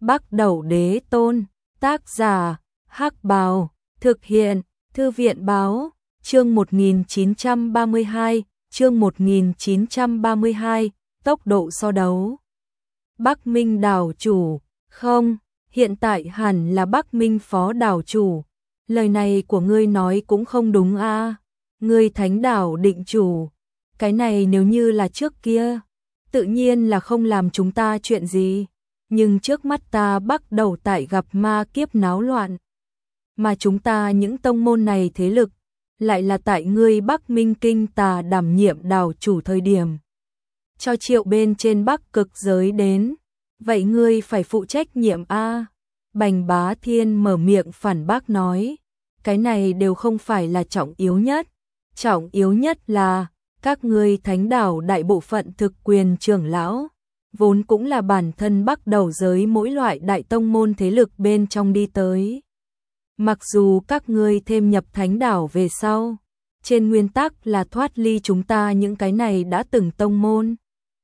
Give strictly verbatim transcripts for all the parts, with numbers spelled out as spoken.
Bắc Đẩu Đế Tôn, tác giả, Hắc Bào, thực hiện, Thư viện báo, chương một nghìn chín trăm ba mươi hai, chương một nghìn chín trăm ba mươi hai, tốc độ so đấu. Bắc Minh đảo chủ, không, hiện tại hẳn là Bắc Minh phó đảo chủ. Lời này của ngươi nói cũng không đúng a, à. Ngươi thánh đảo định chủ, cái này nếu như là trước kia, tự nhiên là không làm chúng ta chuyện gì. Nhưng trước mắt ta bắt đầu tại gặp ma kiếp náo loạn. Mà chúng ta những tông môn này thế lực, lại là tại ngươi Bắc Minh Kinh ta đảm nhiệm đảo chủ thời điểm. Cho triệu bên trên Bắc cực giới đến, vậy ngươi phải phụ trách nhiệm a. Bành Bá Thiên mở miệng phản bác nói, cái này đều không phải là trọng yếu nhất. Trọng yếu nhất là, các ngươi thánh đảo đại bộ phận thực quyền trưởng lão, vốn cũng là bản thân Bắc đầu giới mỗi loại đại tông môn thế lực bên trong đi tới. Mặc dù các ngươi thêm nhập thánh đảo về sau, trên nguyên tắc là thoát ly chúng ta những cái này đã từng tông môn.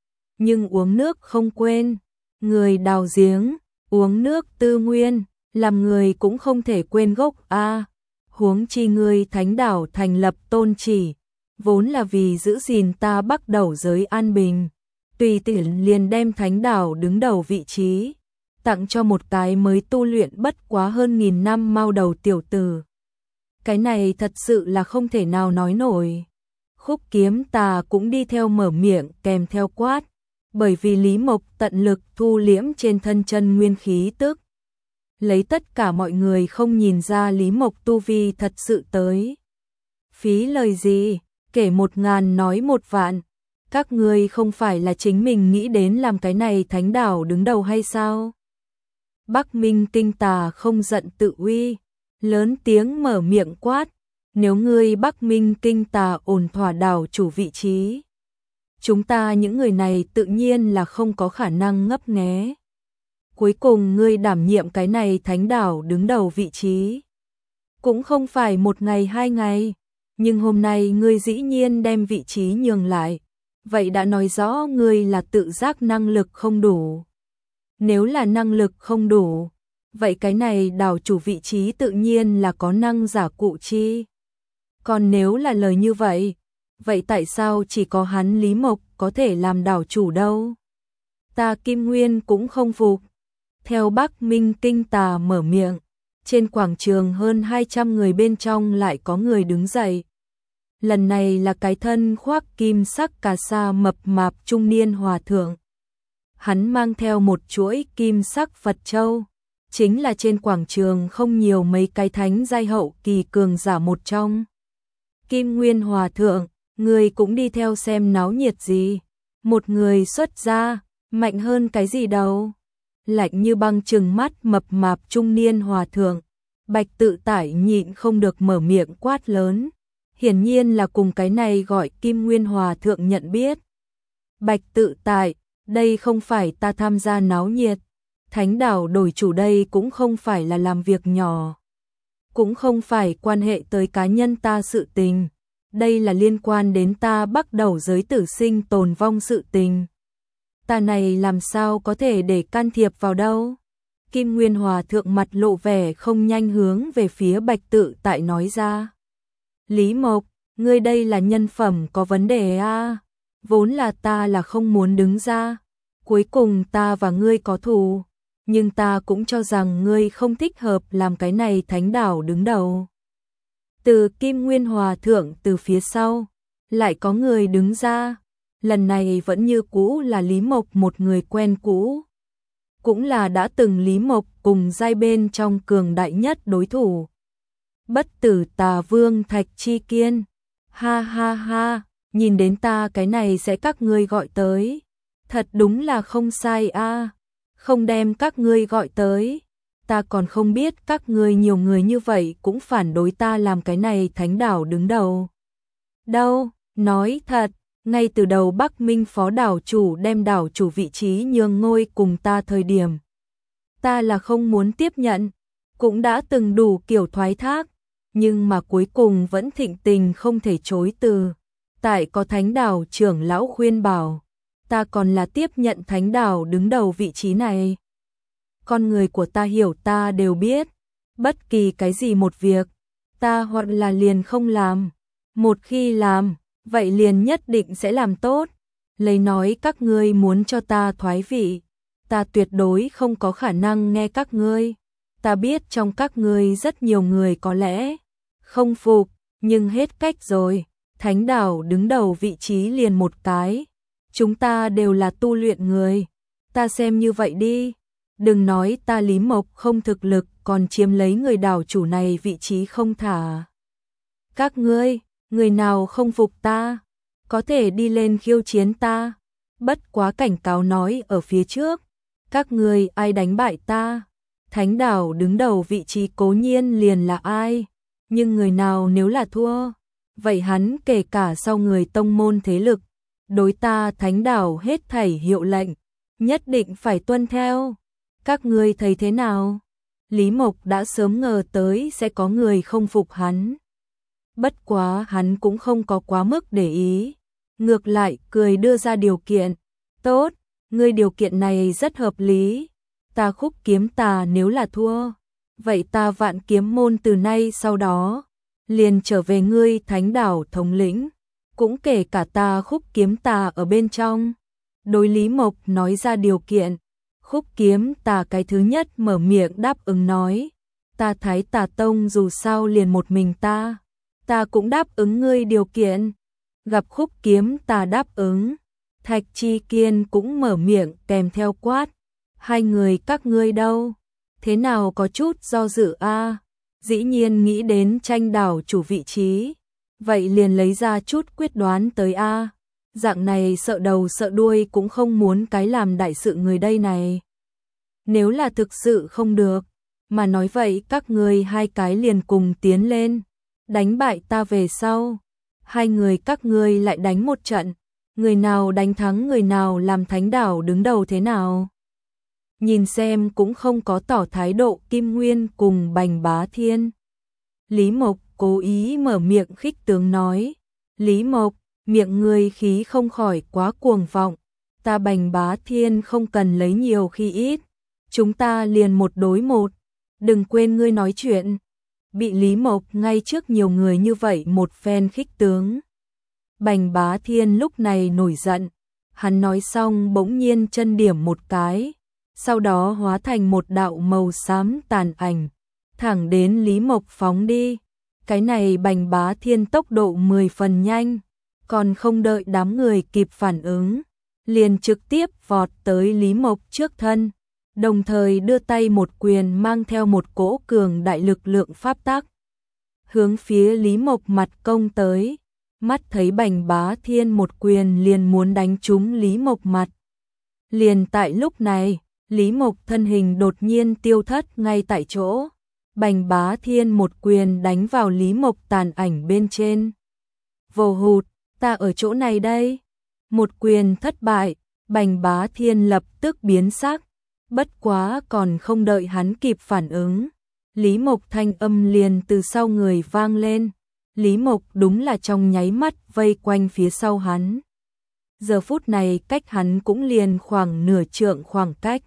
Nhưng uống nước không quên, người đào giếng, uống nước tư nguyên, làm người cũng không thể quên gốc a. Huống chi ngươi thánh đảo thành lập tôn chỉ, vốn là vì giữ gìn ta Bắc đầu giới an bình. Tùy tiện liền đem thánh đảo đứng đầu vị trí, tặng cho một cái mới tu luyện bất quá hơn nghìn năm mao đầu tiểu tử. Cái này thật sự là không thể nào nói nổi. Khúc Kiếm Tà cũng đi theo mở miệng kèm theo quát, bởi vì Lý Mộc tận lực thu liễm trên thân chân nguyên khí tức. Lấy tất cả mọi người không nhìn ra Lý Mộc tu vi thật sự tới. Phí lời gì, kể một ngàn nói một vạn. Các ngươi không phải là chính mình nghĩ đến làm cái này thánh đảo đứng đầu hay sao? Bắc Minh Kinh Tà không giận tự uy, lớn tiếng mở miệng quát, nếu ngươi Bắc Minh Kinh Tà ổn thỏa đảo chủ vị trí, chúng ta những người này tự nhiên là không có khả năng ngấp nghé. Cuối cùng ngươi đảm nhiệm cái này thánh đảo đứng đầu vị trí, cũng không phải một ngày hai ngày, nhưng hôm nay ngươi dĩ nhiên đem vị trí nhường lại. Vậy đã nói rõ ngươi là tự giác năng lực không đủ. Nếu là năng lực không đủ, vậy cái này đảo chủ vị trí tự nhiên là có năng giả cụ chi. Còn nếu là lời như vậy, vậy tại sao chỉ có hắn Lý Mộc có thể làm đảo chủ đâu? Ta Kim Nguyên cũng không phục. Theo Bắc Minh Kinh Tà mở miệng, trên quảng trường hơn hai trăm người bên trong lại có người đứng dậy. Lần này là cái thân khoác kim sắc cà sa mập mạp trung niên hòa thượng. Hắn mang theo một chuỗi kim sắc Phật châu, chính là trên quảng trường không nhiều mấy cái thánh giai hậu kỳ cường giả một trong. Kim Nguyên hòa thượng, người cũng đi theo xem náo nhiệt gì, một người xuất ra, mạnh hơn cái gì đâu. Lạnh như băng trừng mắt mập mạp trung niên hòa thượng, Bạch Tự Tải nhịn không được mở miệng quát lớn. Hiển nhiên là cùng cái này gọi Kim Nguyên hòa thượng nhận biết. Bạch Tự Tại, đây không phải ta tham gia náo nhiệt. Thánh đảo đổi chủ đây cũng không phải là làm việc nhỏ. Cũng không phải quan hệ tới cá nhân ta sự tình. Đây là liên quan đến ta Bắc đầu giới tử sinh tồn vong sự tình. Ta này làm sao có thể để can thiệp vào đâu? Kim Nguyên hòa thượng mặt lộ vẻ không nhanh hướng về phía Bạch Tự Tại nói ra. Lý Mộc, ngươi đây là nhân phẩm có vấn đề a. À? Vốn là ta là không muốn đứng ra, cuối cùng ta và ngươi có thù, nhưng ta cũng cho rằng ngươi không thích hợp làm cái này thánh đảo đứng đầu. Từ Kim Nguyên hòa thượng từ phía sau, lại có người đứng ra, lần này vẫn như cũ là Lý Mộc một người quen cũ. Cũng là đã từng Lý Mộc cùng giai bên trong cường đại nhất đối thủ. Bất tử tà vương Thạch Chi Kiên, ha ha ha, nhìn đến ta cái này sẽ các ngươi gọi tới, thật đúng là không sai a, à. Không đem các ngươi gọi tới, ta còn không biết các ngươi nhiều người như vậy cũng phản đối ta làm cái này thánh đảo đứng đầu. Đâu, nói thật, ngay từ đầu Bắc Minh phó đảo chủ đem đảo chủ vị trí nhường ngôi cùng ta thời điểm, ta là không muốn tiếp nhận, cũng đã từng đủ kiểu thoái thác. Nhưng mà cuối cùng vẫn thịnh tình không thể chối từ. Tại có thánh đảo trưởng lão khuyên bảo, ta còn là tiếp nhận thánh đảo đứng đầu vị trí này. con người của ta hiểu ta đều biết, bất kỳ cái gì một việc, ta hoặc là liền không làm, một khi làm, vậy liền nhất định sẽ làm tốt. Lấy nói các ngươi muốn cho ta thoái vị, ta tuyệt đối không có khả năng nghe các ngươi. Ta biết trong các ngươi rất nhiều người có lẽ không phục, nhưng hết cách rồi. Thánh đảo đứng đầu vị trí liền một cái. Chúng ta đều là tu luyện người. Ta xem như vậy đi. Đừng nói ta Lý Mộc không thực lực còn chiếm lấy người đảo chủ này vị trí không thả. Các ngươi, người nào không phục ta, có thể đi lên khiêu chiến ta. Bất quá cảnh cáo nói ở phía trước, các ngươi ai đánh bại ta, thánh đảo đứng đầu vị trí cố nhiên liền là ai, nhưng người nào nếu là thua, vậy hắn kể cả sau người tông môn thế lực, đối ta thánh đảo hết thảy hiệu lệnh, nhất định phải tuân theo. Các ngươi thấy thế nào? Lý Mộc đã sớm ngờ tới sẽ có người không phục hắn. Bất quá hắn cũng không có quá mức để ý, ngược lại cười đưa ra điều kiện. Tốt, ngươi điều kiện này rất hợp lý. Ta Khúc Kiếm Tà nếu là thua, vậy ta Vạn Kiếm môn từ nay sau đó liền trở về ngươi thánh đảo thống lĩnh, cũng kể cả ta Khúc Kiếm Tà ở bên trong. Đối Lý Mộc nói ra điều kiện, Khúc Kiếm Tà cái thứ nhất mở miệng đáp ứng nói, ta Thái Tà Tông dù sao liền một mình ta, ta cũng đáp ứng ngươi điều kiện. Gặp Khúc Kiếm Tà đáp ứng, Thạch Chi Kiên cũng mở miệng kèm theo quát, hai người các ngươi đâu, thế nào có chút do dự a? Dĩ nhiên nghĩ đến tranh đảo chủ vị trí, vậy liền lấy ra chút quyết đoán tới a. Dạng này sợ đầu sợ đuôi cũng không muốn cái làm đại sự người đây này. Nếu là thực sự không được, mà nói vậy các ngươi hai cái liền cùng tiến lên, đánh bại ta về sau, hai người các ngươi lại đánh một trận, người nào đánh thắng người nào làm thánh đảo đứng đầu thế nào. Nhìn xem cũng không có tỏ thái độ Kim Nguyên cùng Bành Bá Thiên. Lý Mộc cố ý mở miệng khích tướng nói, Lý Mộc, miệng ngươi khí không khỏi quá cuồng vọng, ta Bành Bá Thiên không cần lấy nhiều khi ít, chúng ta liền một đối một, đừng quên ngươi nói chuyện. Bị Lý Mộc ngay trước nhiều người như vậy một phen khích tướng, Bành Bá Thiên lúc này nổi giận, hắn nói xong bỗng nhiên chân điểm một cái, sau đó hóa thành một đạo màu xám tàn ảnh, thẳng đến Lý Mộc phóng đi. Cái này Bành Bá Thiên tốc độ mười phần nhanh, còn không đợi đám người kịp phản ứng, liền trực tiếp vọt tới Lý Mộc trước thân, đồng thời đưa tay một quyền mang theo một cỗ cường đại lực lượng pháp tắc, hướng phía Lý Mộc mặt công tới. Mắt thấy Bành Bá Thiên một quyền liền muốn đánh trúng Lý Mộc mặt. Liền tại lúc này, Lý Mộc thân hình đột nhiên tiêu thất ngay tại chỗ. Bành Bá Thiên một quyền đánh vào Lý Mộc tàn ảnh bên trên. Vồ hụt, ta ở chỗ này đây. Một quyền thất bại, Bành Bá Thiên lập tức biến sắc. Bất quá còn không đợi hắn kịp phản ứng, Lý Mộc thanh âm liền từ sau người vang lên. Lý Mộc đúng là trong nháy mắt vây quanh phía sau hắn. Giờ phút này cách hắn cũng liền khoảng nửa trượng khoảng cách.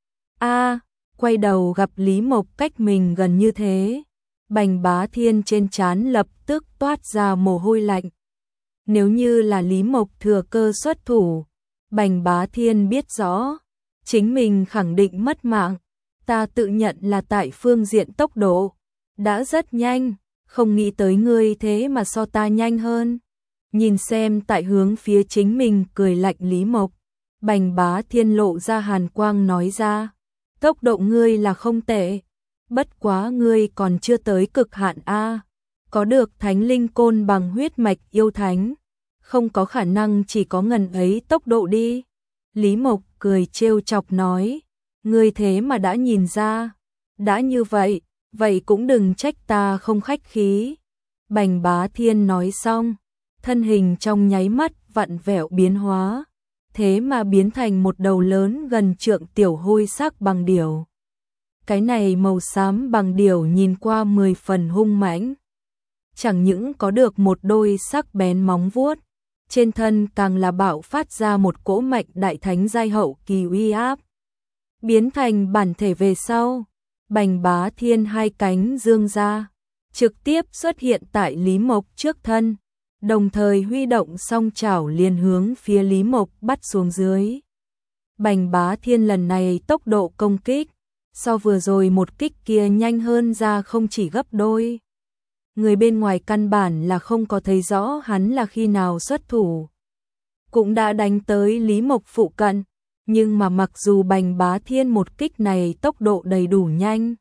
A, quay đầu gặp Lý Mộc cách mình gần như thế, Bành Bá Thiên trên trán lập tức toát ra mồ hôi lạnh. Nếu như là Lý Mộc thừa cơ xuất thủ, Bành Bá Thiên biết rõ, chính mình khẳng định mất mạng. Ta tự nhận là tại phương diện tốc độ đã rất nhanh, không nghĩ tới ngươi thế mà so ta nhanh hơn. Nhìn xem tại hướng phía chính mình cười lạnh Lý Mộc, Bành Bá Thiên lộ ra hàn quang nói ra, tốc độ ngươi là không tệ, bất quá ngươi còn chưa tới cực hạn a, có được thánh linh côn bằng huyết mạch yêu thánh, không có khả năng chỉ có ngần ấy tốc độ đi. Lý Mộc cười trêu chọc nói, ngươi thế mà đã nhìn ra, đã như vậy, vậy cũng đừng trách ta không khách khí. Bành Bá Thiên nói xong, thân hình trong nháy mắt vặn vẹo biến hóa, thế mà biến thành một đầu lớn gần trượng tiểu hôi sắc bằng điểu. Cái này màu xám bằng điểu nhìn qua mười phần hung mãnh, chẳng những có được một đôi sắc bén móng vuốt, trên thân càng là bạo phát ra một cỗ mạnh đại thánh giai hậu kỳ uy áp. biến thành bản thể về sau, Bành Bá Thiên hai cánh dương ra, trực tiếp xuất hiện tại Lý Mộc trước thân, đồng thời huy động song chảo liền hướng phía Lý Mộc bắt xuống dưới. Bành Bá Thiên lần này tốc độ công kích, so vừa rồi một kích kia nhanh hơn ra không chỉ gấp đôi. Người bên ngoài căn bản là không có thấy rõ hắn là khi nào xuất thủ. Cũng đã đánh tới Lý Mộc phụ cận, nhưng mà mặc dù Bành Bá Thiên một kích này tốc độ đầy đủ nhanh,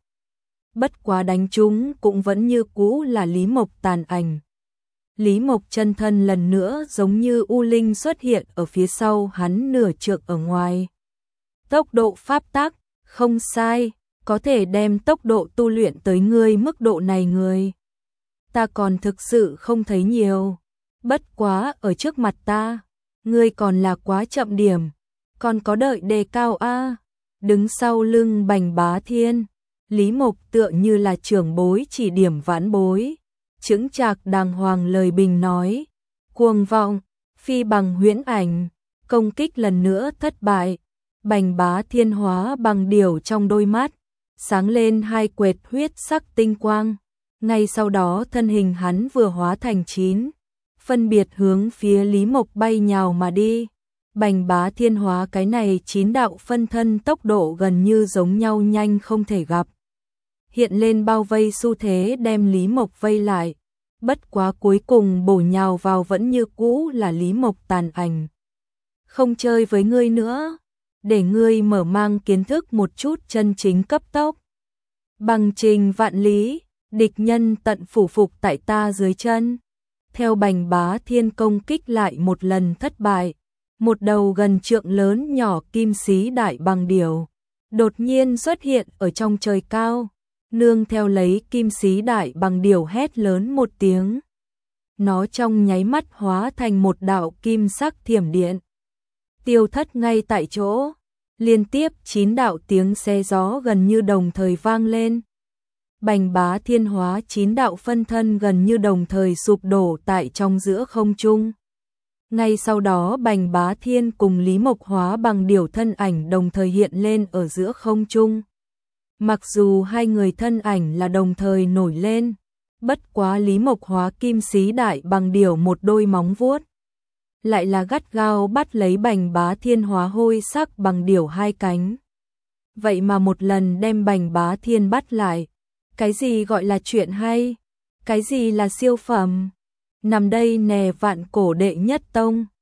bất quá đánh trúng cũng vẫn như cũ là Lý Mộc tàn ảnh. Lý Mộc chân thân lần nữa giống như U Linh xuất hiện ở phía sau hắn nửa trượng ở ngoài. Tốc độ pháp tắc, không sai, có thể đem tốc độ tu luyện tới ngươi mức độ này người. Ta còn thực sự không thấy nhiều, bất quá ở trước mặt ta, ngươi còn là quá chậm điểm, còn có đợi đề cao a. Đứng sau lưng Bành Bá Thiên, Lý Mộc tựa như là trưởng bối chỉ điểm vãn bối, chững chạc đàng hoàng lời bình nói, cuồng vọng, phi bằng huyễn ảnh, công kích lần nữa thất bại. Bành Bá Thiên hóa bằng điều trong đôi mắt, sáng lên hai quệt huyết sắc tinh quang, ngay sau đó thân hình hắn vừa hóa thành chín, phân biệt hướng phía Lý Mộc bay nhào mà đi. Bành Bá Thiên hóa cái này chín đạo phân thân tốc độ gần như giống nhau nhanh không thể gặp. Hiện lên bao vây xu thế đem Lý Mộc vây lại, bất quá cuối cùng bổ nhào vào vẫn như cũ là Lý Mộc tàn ảnh. Không chơi với ngươi nữa, để ngươi mở mang kiến thức một chút chân chính cấp tốc. Bằng trình vạn lý, địch nhân tận phủ phục tại ta dưới chân. Theo Bành Bá Thiên công kích lại một lần thất bại, một đầu gần trượng lớn nhỏ kim xí đại bằng điểu đột nhiên xuất hiện ở trong trời cao, nương theo lấy kim xí đại bằng điểu hét lớn một tiếng. Nó trong nháy mắt hóa thành một đạo kim sắc thiểm điện, tiêu thất ngay tại chỗ. Liên tiếp chín đạo tiếng xe gió gần như đồng thời vang lên. Bành Bá Thiên hóa chín đạo phân thân gần như đồng thời sụp đổ tại trong giữa không trung. Ngay sau đó Bành Bá Thiên cùng Lý Mộc hóa bằng điểu thân ảnh đồng thời hiện lên ở giữa không trung. Mặc dù hai người thân ảnh là đồng thời nổi lên, bất quá Lý Mộc hóa kim xí đại bằng điểu một đôi móng vuốt, lại là gắt gao bắt lấy Bành Bá Thiên hóa hôi sắc bằng điểu hai cánh. Vậy mà một lần đem Bành Bá Thiên bắt lại. Cái gì gọi là chuyện hay? Cái gì là siêu phẩm? Nằm đây nè vạn cổ đệ nhất tông.